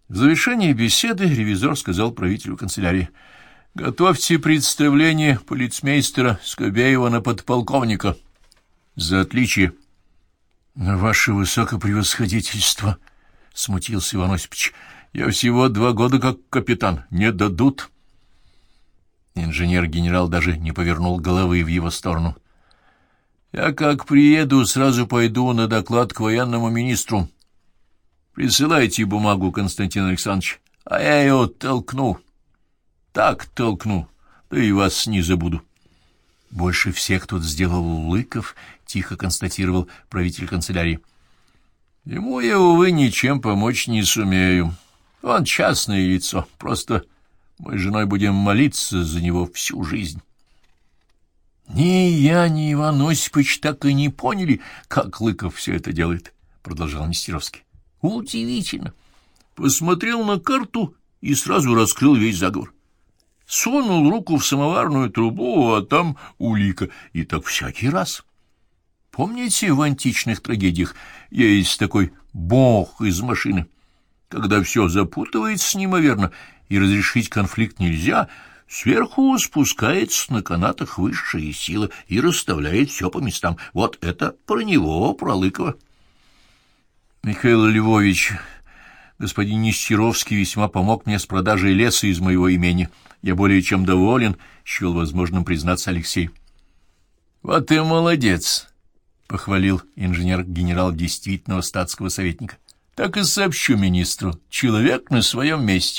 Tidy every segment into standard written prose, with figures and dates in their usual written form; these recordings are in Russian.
В завершении беседы ревизор сказал правителю канцелярии: «Готовьте представление полицмейстера Скобеева на подполковника. За отличие». «Ваше высокопревосходительство», — смутился Иван Осипович, — «я всего 2 года как капитан. Не дадут». Инженер-генерал даже не повернул головы в его сторону. «Я как приеду, сразу пойду на доклад к военному министру. Присылайте бумагу, Константин Александрович, а я ее толкну. Так толкну, да и вас не забуду». «Больше всех тут сделал Лыков», — тихо констатировал правитель канцелярии. «Ему я, увы, ничем помочь не сумею. Он частное лицо, просто мы с женой будем молиться за него всю жизнь». «Ни я, ни Иван Осипович так и не поняли, как Лыков все это делает», — продолжал Нестеровский. «Удивительно. Посмотрел на карту и сразу раскрыл весь заговор. Сунул руку в самоварную трубу, а там улика, и так всякий раз. Помните, в античных трагедиях есть такой бог из машины? Когда все запутывается неимоверно, и разрешить конфликт нельзя, сверху спускается на канатах высшая сила и расставляет все по местам. Вот это про него, про Лыкова». «Михаил Львович, господин Нестеровский весьма помог мне с продажей леса из моего имения. Я более чем доволен», — счел возможным признаться Алексей. «Вот и молодец», — похвалил инженер-генерал действительного статского советника. «Так и сообщу министру. Человек на своем месте».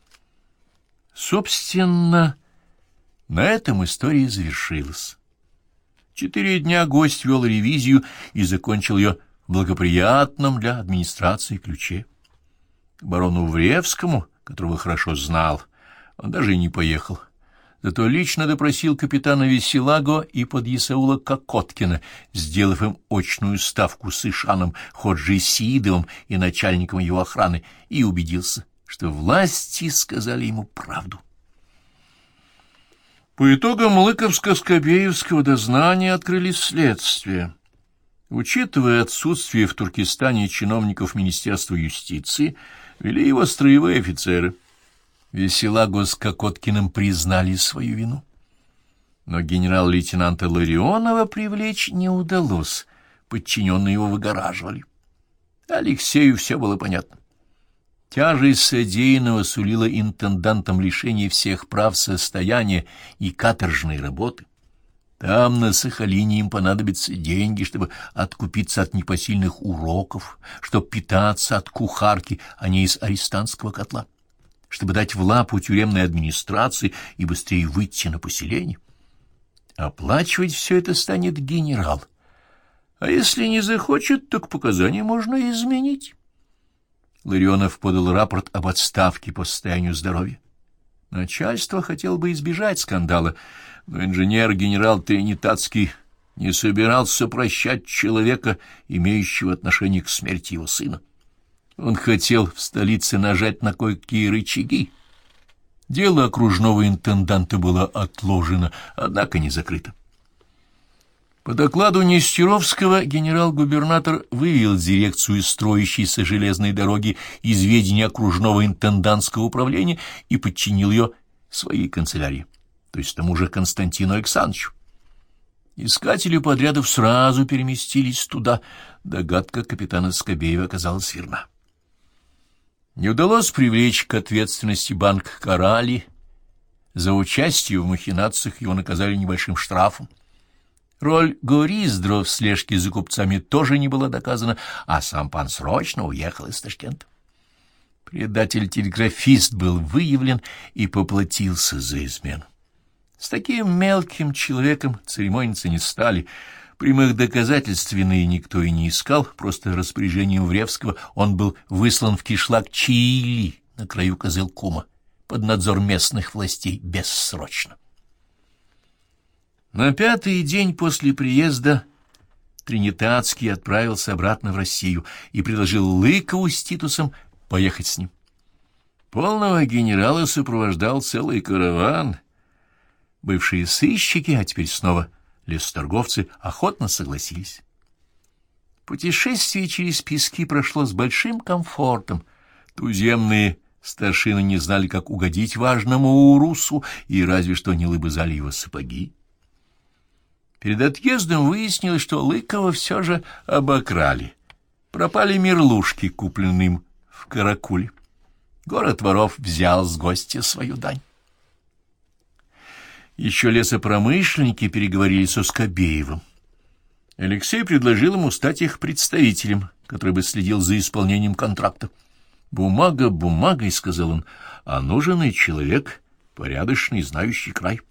Собственно, на этом история завершилась. 4 дня гость вел ревизию и закончил ее в благоприятном для администрации ключе. К барону Вревскому, которого хорошо знал, он даже и не поехал. Зато лично допросил капитана Веселаго и подъясаула Кокоткина, сделав им очную ставку с Ишаном Ходжи Сиидовым и начальником его охраны, и убедился, что власти сказали ему правду. По итогам Лыковско-Скобеевского дознания открыли следствие. Учитывая отсутствие в Туркестане чиновников Министерства юстиции, вели его строевые офицеры. Веселаго с Кокоткиным признали свою вину. Но генерал-лейтенанта Ларионова привлечь не удалось, подчиненные его выгораживали. Алексею все было понятно. Тяжесть содеянного сулила интендантам лишение всех прав состояния и каторжной работы. Там, на Сахалине, им понадобятся деньги, чтобы откупиться от непосильных уроков, чтобы питаться от кухарки, а не из арестантского котла, чтобы дать в лапу тюремной администрации и быстрее выйти на поселение. Оплачивать все это станет генерал. А если не захочет, так показания можно изменить. Ларионов подал рапорт об отставке по состоянию здоровья. Начальство хотело бы избежать скандала, но инженер-генерал Тринитатский не собирался прощать человека, имеющего отношение к смерти его сына. Он хотел в столице нажать на кое-какие рычаги. Дело окружного интенданта было отложено, однако не закрыто. По докладу Нестеровского генерал-губернатор вывел дирекцию строящейся железной дороги из ведения окружного интендантского управления и подчинил ее своей канцелярии, то есть тому же Константину Александровичу. Искатели подрядов сразу переместились туда. Догадка капитана Скобеева оказалась верна. Не удалось привлечь к ответственности банк «Коралли». За участие в махинациях его наказали небольшим штрафом. Роль Гориздро в слежке за купцами тоже не была доказана, а сам пан срочно уехал из Ташкента. Предатель-телеграфист был выявлен и поплатился за измену. С таким мелким человеком церемониться не стали. Прямых доказательств вины никто и не искал, просто распоряжением Вревского он был выслан в кишлак Чили на краю Козылкума под надзор местных властей бессрочно. На 5-й день после приезда Тринитатский отправился обратно в Россию и предложил Лыкову с Титусом поехать с ним. Полного генерала сопровождал целый караван. Бывшие сыщики, а теперь снова лесоторговцы, охотно согласились. Путешествие через пески прошло с большим комфортом. Туземные старшины не знали, как угодить важному урусу, и разве что не лыбызали его сапоги. Перед отъездом выяснилось, что Лыкова все же обокрали. Пропали мерлушки, купленные им в Каракуле. Город воров взял с гостя свою дань. Еще лесопромышленники переговорили со Скобеевым. Алексей предложил ему стать их представителем, который бы следил за исполнением контракта. «Бумага бумагой», — сказал он, — «а нужен и человек, порядочный, знающий край».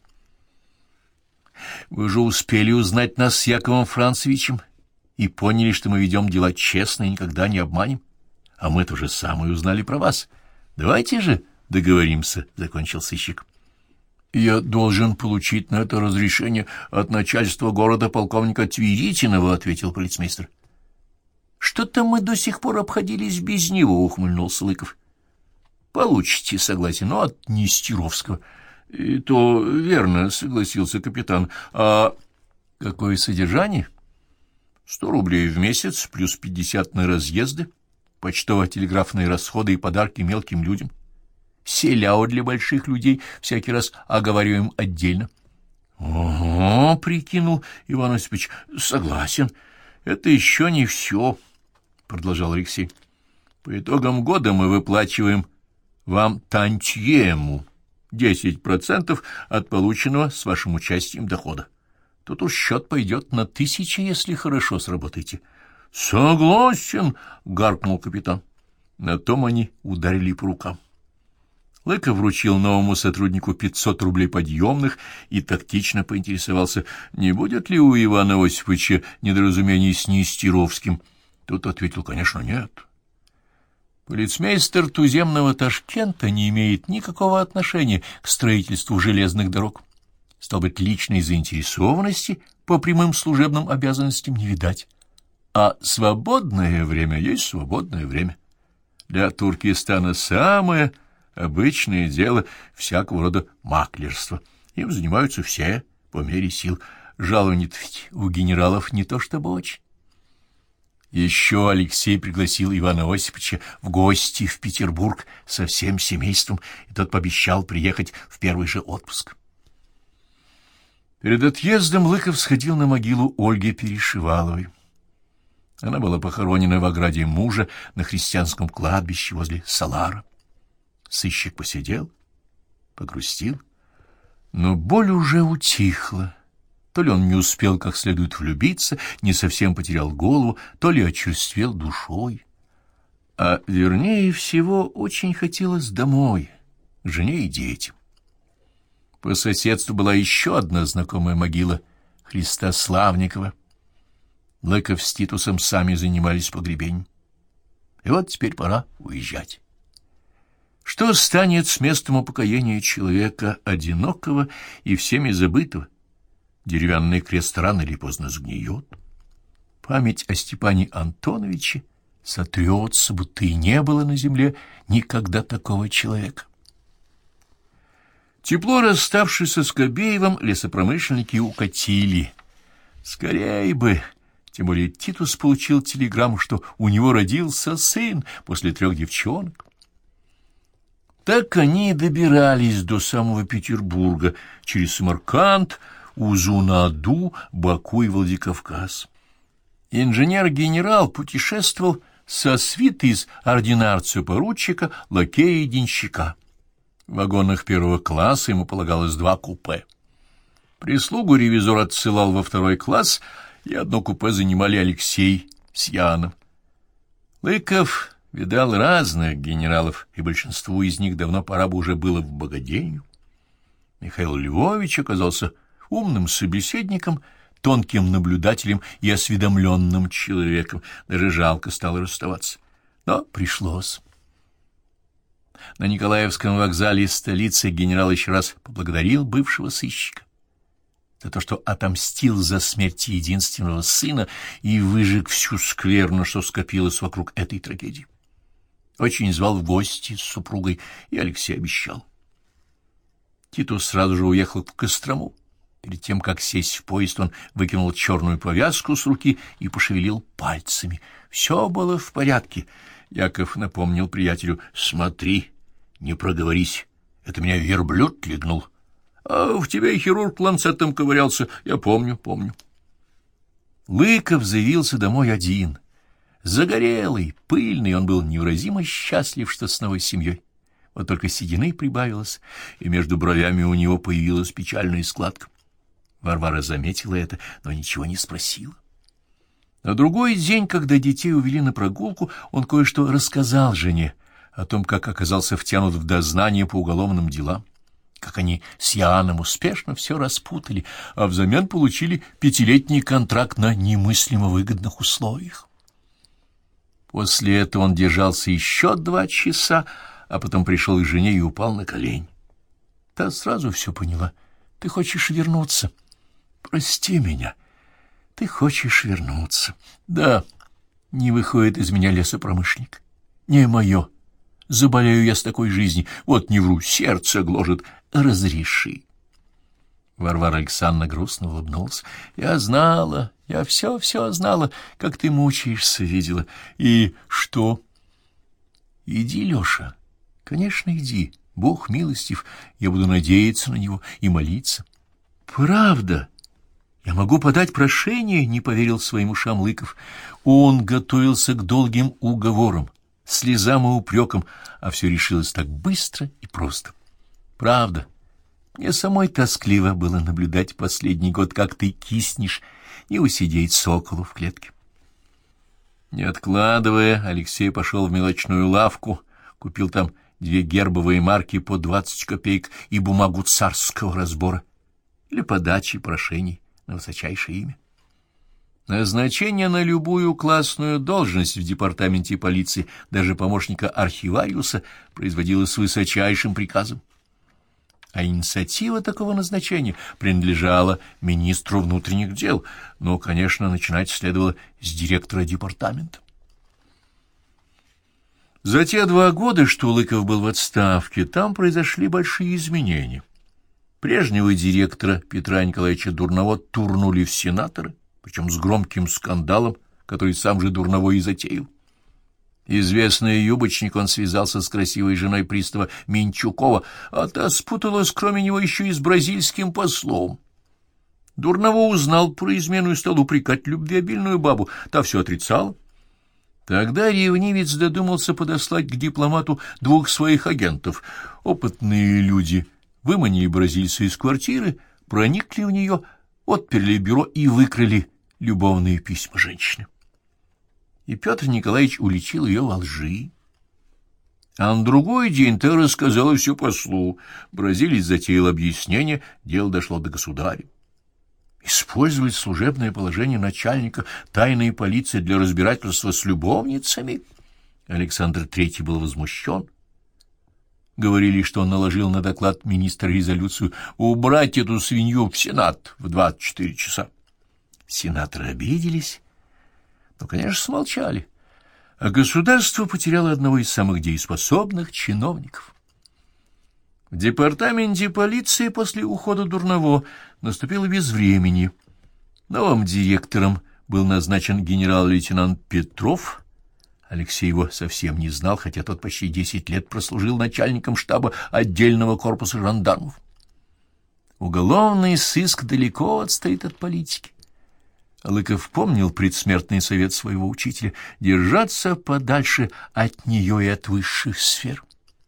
«Вы же успели узнать нас с Яковом Францевичем и поняли, что мы ведем дела честно и никогда не обманем. А мы то же самое узнали про вас. Давайте же договоримся», — закончил сыщик. «Я должен получить на это разрешение от начальства города полковника Тверитинова», — ответил полицмейстер. «Что-то мы до сих пор обходились без него», — ухмыльнулся Лыков. «Получите согласие, но от Нестеровского». «И то верно», — согласился капитан. «А какое содержание?» 100 рублей в месяц, плюс 50 на разъезды, почтово-телеграфные расходы и подарки мелким людям. Селяо для больших людей всякий раз оговариваем отдельно». «Ого», — прикинул Иван Осипович, — «согласен. Это еще не все», — продолжал Алексей. «По итогам года мы выплачиваем вам тантьему 10% от полученного с вашим участием дохода. Тут уж счет пойдет на 1000, если хорошо сработаете». «Согласен», — гаркнул капитан. На том они ударили по рукам. Лыков вручил новому сотруднику 500 рублей подъемных и тактично поинтересовался, не будет ли у Ивана Осиповича недоразумений с Нестеровским. Тот ответил, конечно, нет. Полицмейстер туземного Ташкента не имеет никакого отношения к строительству железных дорог. Стал быть, личной заинтересованности по прямым служебным обязанностям не видать. А свободное время есть свободное время. Для Туркестана самое обычное дело всякого рода маклерства. Им занимаются все по мере сил. Жалование-то ведь у генералов не то чтобы очень. Еще Алексей пригласил Ивана Осиповича в гости в Петербург со всем семейством, и тот пообещал приехать в первый же отпуск. Перед отъездом Лыков сходил на могилу Ольги Перешиваловой. Она была похоронена в ограде мужа на христианском кладбище возле Салара. Сыщик посидел, погрустил, но боль уже утихла. То ли он не успел как следует влюбиться, не совсем потерял голову, то ли очерствел душой. А вернее всего очень хотелось домой, к жене и детям. По соседству была еще одна знакомая могила Христа Славникова. Лыков с Титусом сами занимались погребением. И вот теперь пора уезжать. Что станет с местом упокоения человека одинокого и всеми забытого? Деревянный крест рано или поздно сгниет. Память о Степане Антоновиче сотрется, будто и не было на земле никогда такого человека. Тепло расставшись со Скобеевым, лесопромышленники укатили. Скорей бы! Тем более Титус получил телеграмму, что у него родился сын после 3 девчонок. Так они и добирались до самого Петербурга, через Самарканд, Узун-Аду, Баку и Владикавказ. Инженер-генерал путешествовал со свитой из ординарца-поручика, лакея и денщика. В вагонах первого класса ему полагалось 2 купе. Прислугу ревизор отсылал во 2 класс, и одно купе занимали Алексей с Яном. Лыков видал разных генералов, и большинству из них давно пора бы уже было в богадельню. Михаил Львович оказался умным собеседником, тонким наблюдателем и осведомленным человеком. Даже жалко стало расставаться. Но пришлось. На Николаевском вокзале столицы генерал еще раз поблагодарил бывшего сыщика за то, что отомстил за смерть единственного сына и выжег всю скверну, что скопилось вокруг этой трагедии. Очень звал в гости с супругой, и Алексей обещал. Титус сразу же уехал в Кострому. Перед тем, как сесть в поезд, он выкинул черную повязку с руки и пошевелил пальцами. Все было в порядке. Яков напомнил приятелю: смотри, не проговорись, это меня верблюд легнул. А в тебя и хирург ланцетом ковырялся, я помню. Лыков заявился домой один. Загорелый, пыльный, он был невыразимо счастлив, что с новой семьей. Вот только седины прибавилось, и между бровями у него появилась печальная складка. Варвара заметила это, но ничего не спросила. На другой день, когда детей увели на прогулку, он кое-что рассказал жене о том, как оказался втянут в дознание по уголовным делам, как они с Иоанном успешно все распутали, а взамен получили 5-летний контракт на немыслимо выгодных условиях. После этого он держался еще 2 часа, а потом пришел к жене и упал на колени. Та сразу все поняла. Ты хочешь вернуться? Прости меня. Ты хочешь вернуться. Да, не выходит из меня лесопромышленник. Не мое. Заболею я с такой жизни. Вот не вру, сердце гложет. Разреши. Варвара Александровна грустно улыбнулась. Я знала, я все знала, как ты мучаешься, видела. И что? Иди, Леша. Конечно, иди. Бог милостив. Я буду надеяться на него и молиться. Правда? Я могу подать прошение, не поверил своим ушам Лыков. Он готовился к долгим уговорам, слезам и упрекам, а все решилось так быстро и просто. Правда, мне самой тоскливо было наблюдать последний год, как ты киснешь, не усидеть соколу в клетке. Не откладывая, Алексей пошел в мелочную лавку, купил там 2 гербовые марки по 20 копеек и бумагу царского разбора для подачи прошений на высочайшее имя. Назначение на любую классную должность в департаменте полиции, даже помощника архивариуса, производилось с высочайшим приказом. А инициатива такого назначения принадлежала министру внутренних дел, но, конечно, начинать следовало с директора департамента. За те 2 года, что Лыков был в отставке, там произошли большие изменения. Прежнего директора Петра Николаевича Дурново турнули в сенаторы, причем с громким скандалом, который сам же Дурново и затеял. Известный юбочник, он связался с красивой женой пристава Минчукова, а та спуталась, кроме него, еще и с бразильским послом. Дурново узнал про измену и стал упрекать любвеобильную бабу, та все отрицала. Тогда ревнивец додумался подослать к дипломату 2 своих агентов. Опытные люди выманили бразильца из квартиры, проникли в нее, отперли бюро и выкрали любовные письма женщины. И Петр Николаевич уличил ее во лжи. А на другой день та рассказала все послу. Бразилец затеял объяснение, дело дошло до государя. Использовать служебное положение начальника тайной полиции для разбирательства с любовницами? Александр III был возмущен. Говорили, что он наложил на доклад министра резолюцию убрать эту свинью в Сенат в 24 часа. Сенаторы обиделись, но, конечно, смолчали, а государство потеряло одного из самых дееспособных чиновников. В департаменте полиции после ухода Дурново наступило безвременье. Новым директором был назначен генерал-лейтенант Петров. Алексей его совсем не знал, хотя тот почти 10 лет прослужил начальником штаба отдельного корпуса жандармов. Уголовный сыск далеко отстоит от политики. Лыков помнил предсмертный совет своего учителя — держаться подальше от нее и от высших сфер.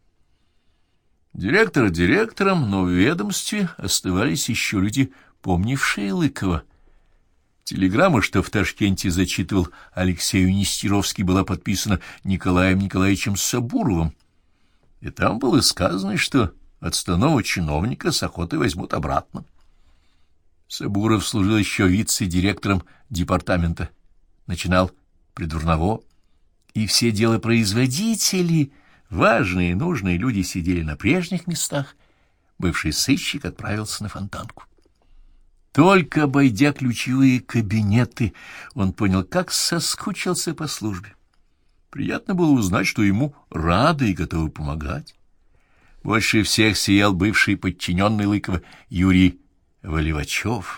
Директор директором, но в ведомстве оставались еще люди, помнившие Лыкова. Телеграмма, что в Ташкенте зачитывал Алексею Нестеровский, была подписана Николаем Николаевичем Сабуровым, и там было сказано, что отставного чиновника с охотой возьмут обратно. Сабуров служил еще вице-директором департамента, начинал при Дурново, и все делопроизводители, важные и нужные люди, сидели на прежних местах. Бывший сыщик отправился на Фонтанку. Только обойдя ключевые кабинеты, он понял, как соскучился по службе. Приятно было узнать, что ему рады и готовы помогать. Больше всех сиял бывший подчиненный Лыкова Юрий Валивачев.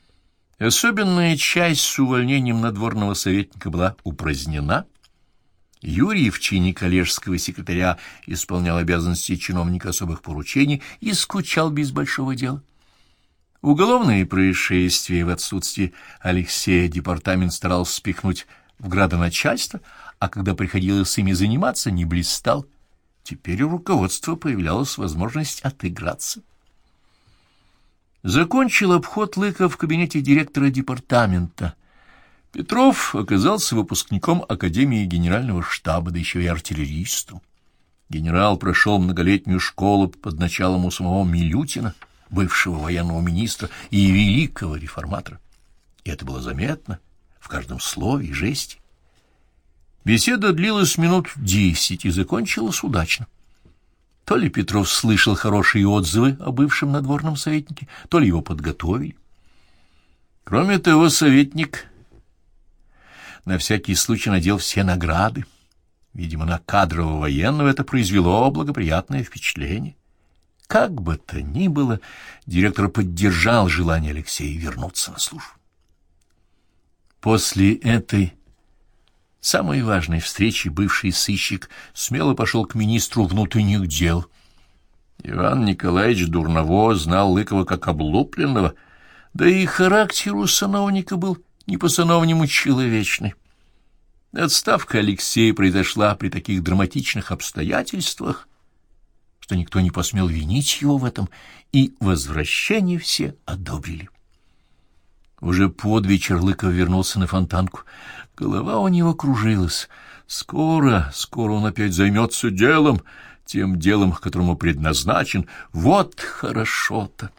Особенная часть с увольнением надворного советника была упразднена. Юрий в чине коллежского секретаря исполнял обязанности чиновника особых поручений и скучал без большого дела. Уголовные происшествия в отсутствие Алексея департамент старался спихнуть в градоначальство, а когда приходилось ими заниматься, не блистал. Теперь у руководства появлялась возможность отыграться. Закончил обход Лыков в кабинете директора департамента. Петров оказался выпускником Академии Генерального штаба, да еще и артиллеристом. Генерал прошел многолетнюю школу под началом у самого Милютина, бывшего военного министра и великого реформатора. И это было заметно в каждом слове и жесте. Беседа длилась минут 10 и закончилась удачно. То ли Петров слышал хорошие отзывы о бывшем надворном советнике, то ли его подготовили. Кроме того, советник на всякий случай надел все награды. Видимо, на кадрового военного это произвело благоприятное впечатление. Как бы то ни было, директор поддержал желание Алексея вернуться на службу. После этой самой важной встречи бывший сыщик смело пошел к министру внутренних дел. Иван Николаевич Дурново знал Лыкова как облупленного, да и характер у сановника был не по-сановнему человечный. Отставка Алексея произошла при таких драматичных обстоятельствах, что никто не посмел винить его в этом, и возвращение все одобрили. Уже под вечер Лыков вернулся на Фонтанку. Голова у него кружилась. Скоро он опять займется делом, тем делом, к которому предназначен. Вот хорошо-то!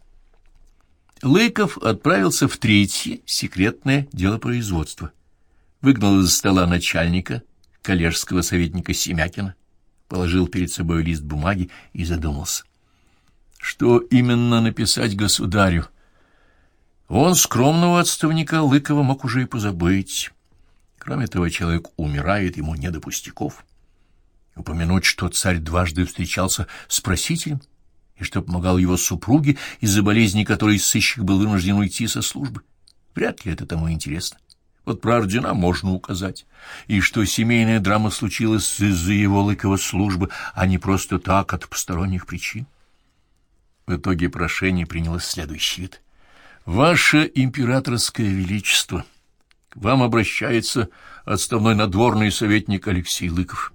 Лыков отправился в третье секретное делопроизводство. Выгнал из стола начальника, коллежского советника Семякина, положил перед собой лист бумаги и задумался. Что именно написать государю? Он скромного отставника Лыкова мог уже и позабыть. Кроме того, человек умирает, ему не до пустяков. Упомянуть, что царь дважды встречался с просителем, и что помогал его супруге, из-за болезни которой сыщик был вынужден уйти со службы. Вряд ли это тому интересно. Вот про ордена можно указать, и что семейная драма случилась из-за его Лыкова службы, а не просто так, от посторонних причин. В итоге прошение приняло следующий вид. «Ваше императорское величество, к вам обращается отставной надворный советник Алексей Лыков.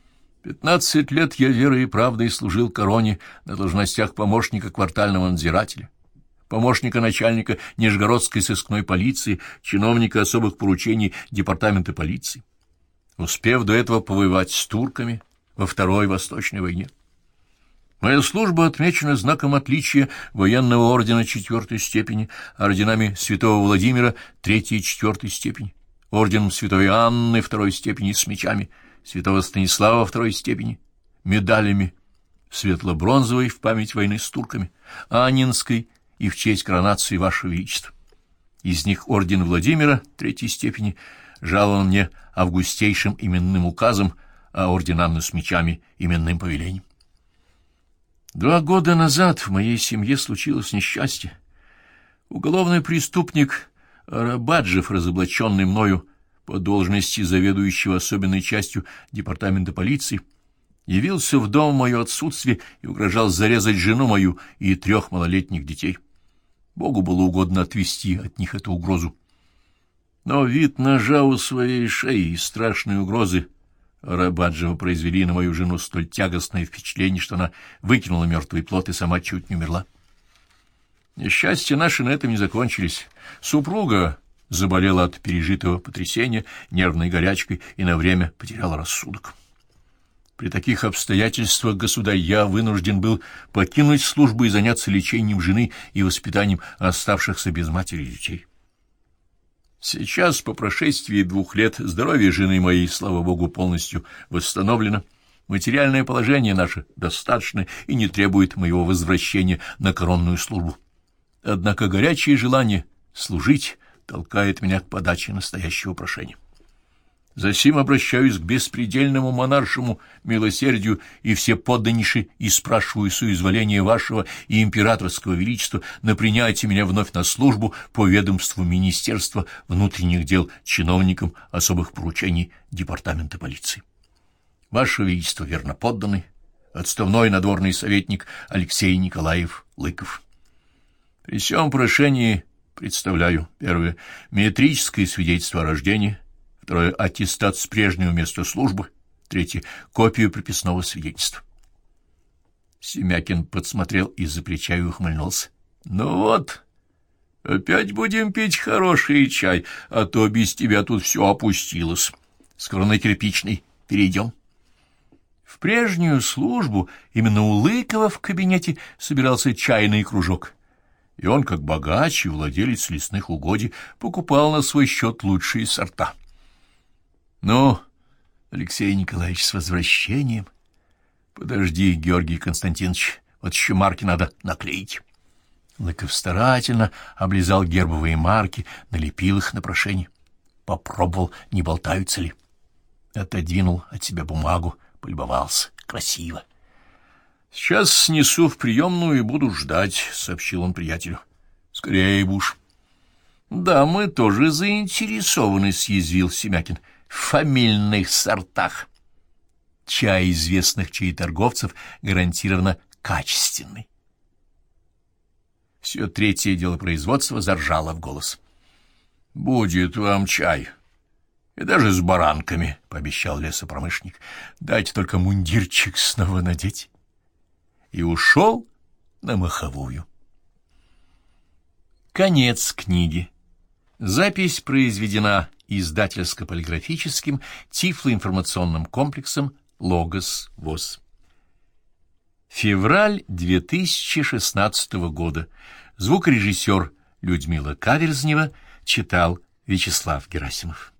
15 лет я верой и правдой служил короне на должностях помощника квартального надзирателя, помощника начальника Нижегородской сыскной полиции, чиновника особых поручений департамента полиции, успев до этого повоевать с турками во Второй Восточной войне. Моя служба отмечена знаком отличия военного ордена 4-й степени, орденами святого Владимира 3-й и 4-й степени, орденом святой Анны 2-й степени с мечами, святого Станислава 2-й степени, медалями светло-бронзовой в память войны с турками, Аннинской и в честь коронации Вашего Величества. Из них орден Владимира 3-й степени жалован мне августейшим именным указом, а орден Анны с мечами именным повелением. 2 года назад в моей семье случилось несчастье. Уголовный преступник Арабаджев, разоблаченный мною по должности заведующего особенной частью департамента полиции, явился в дом в мое отсутствие и угрожал зарезать жену мою и 3 малолетних детей. Богу было угодно отвести от них эту угрозу. Но вид ножа у своей шеи и страшные угрозы Арабаджева произвели на мою жену столь тягостное впечатление, что она выкинула мертвый плод и сама чуть не умерла. Несчастья наши на этом не закончились. Супруга заболела от пережитого потрясения нервной горячкой и на время потеряла рассудок. При таких обстоятельствах, государь, я вынужден был покинуть службу и заняться лечением жены и воспитанием оставшихся без матери детей. Сейчас, по прошествии 2 лет, здоровье жены моей, слава богу, полностью восстановлено. Материальное положение наше достаточно и не требует моего возвращения на коронную службу. Однако горячее желание служить толкает меня к подаче настоящего прошения. Засим обращаюсь к беспредельному монаршему милосердию и всеподданнейше и спрашиваю соизволения вашего и императорского величества на принятие меня вновь на службу по ведомству Министерства внутренних дел чиновникам особых поручений Департамента полиции. Ваше величество верно подданный, отставной надворный советник Алексей Николаев Лыков. При сём прошении представляю: первое — метрическое свидетельство о рождении, второе — аттестат с прежнего места службы, третье — копию приписного свидетельства. Семякин подсмотрел из-за плеча и ухмыльнулся. — Ну вот, опять будем пить хороший чай, а то без тебя тут все опустилось. Скоро на кирпичный перейдем. В прежнюю службу именно у Лыкова в кабинете собирался чайный кружок, и он, как богач и владелец лесных угодий, покупал на свой счет лучшие сорта. — Ну, Алексей Николаевич, с возвращением. Подожди, Георгий Константинович, вот еще марки надо наклеить. Лыков старательно облизал гербовые марки, налепил их на прошение. Попробовал, не болтаются ли. Отодвинул от себя бумагу, полюбовался. Красиво. — Сейчас снесу в приемную и буду ждать, — сообщил он приятелю. — Скорее, Буш. — Да, мы тоже заинтересованы, — съязвил Семякин, — в фамильных сортах. Чай известных чаеторговцев гарантированно качественный. Все третье дело производства заржало в голос. — Будет вам чай. И даже с баранками, — пообещал лесопромышленник. — Дайте только мундирчик снова надеть. И ушел на маховую. Конец книги. Запись произведена издательско-полиграфическим тифлоинформационным комплексом «Логос ВОС». Февраль 2016 года. Звукорежиссер Людмила Каверзнева читал Вячеслав Герасимов.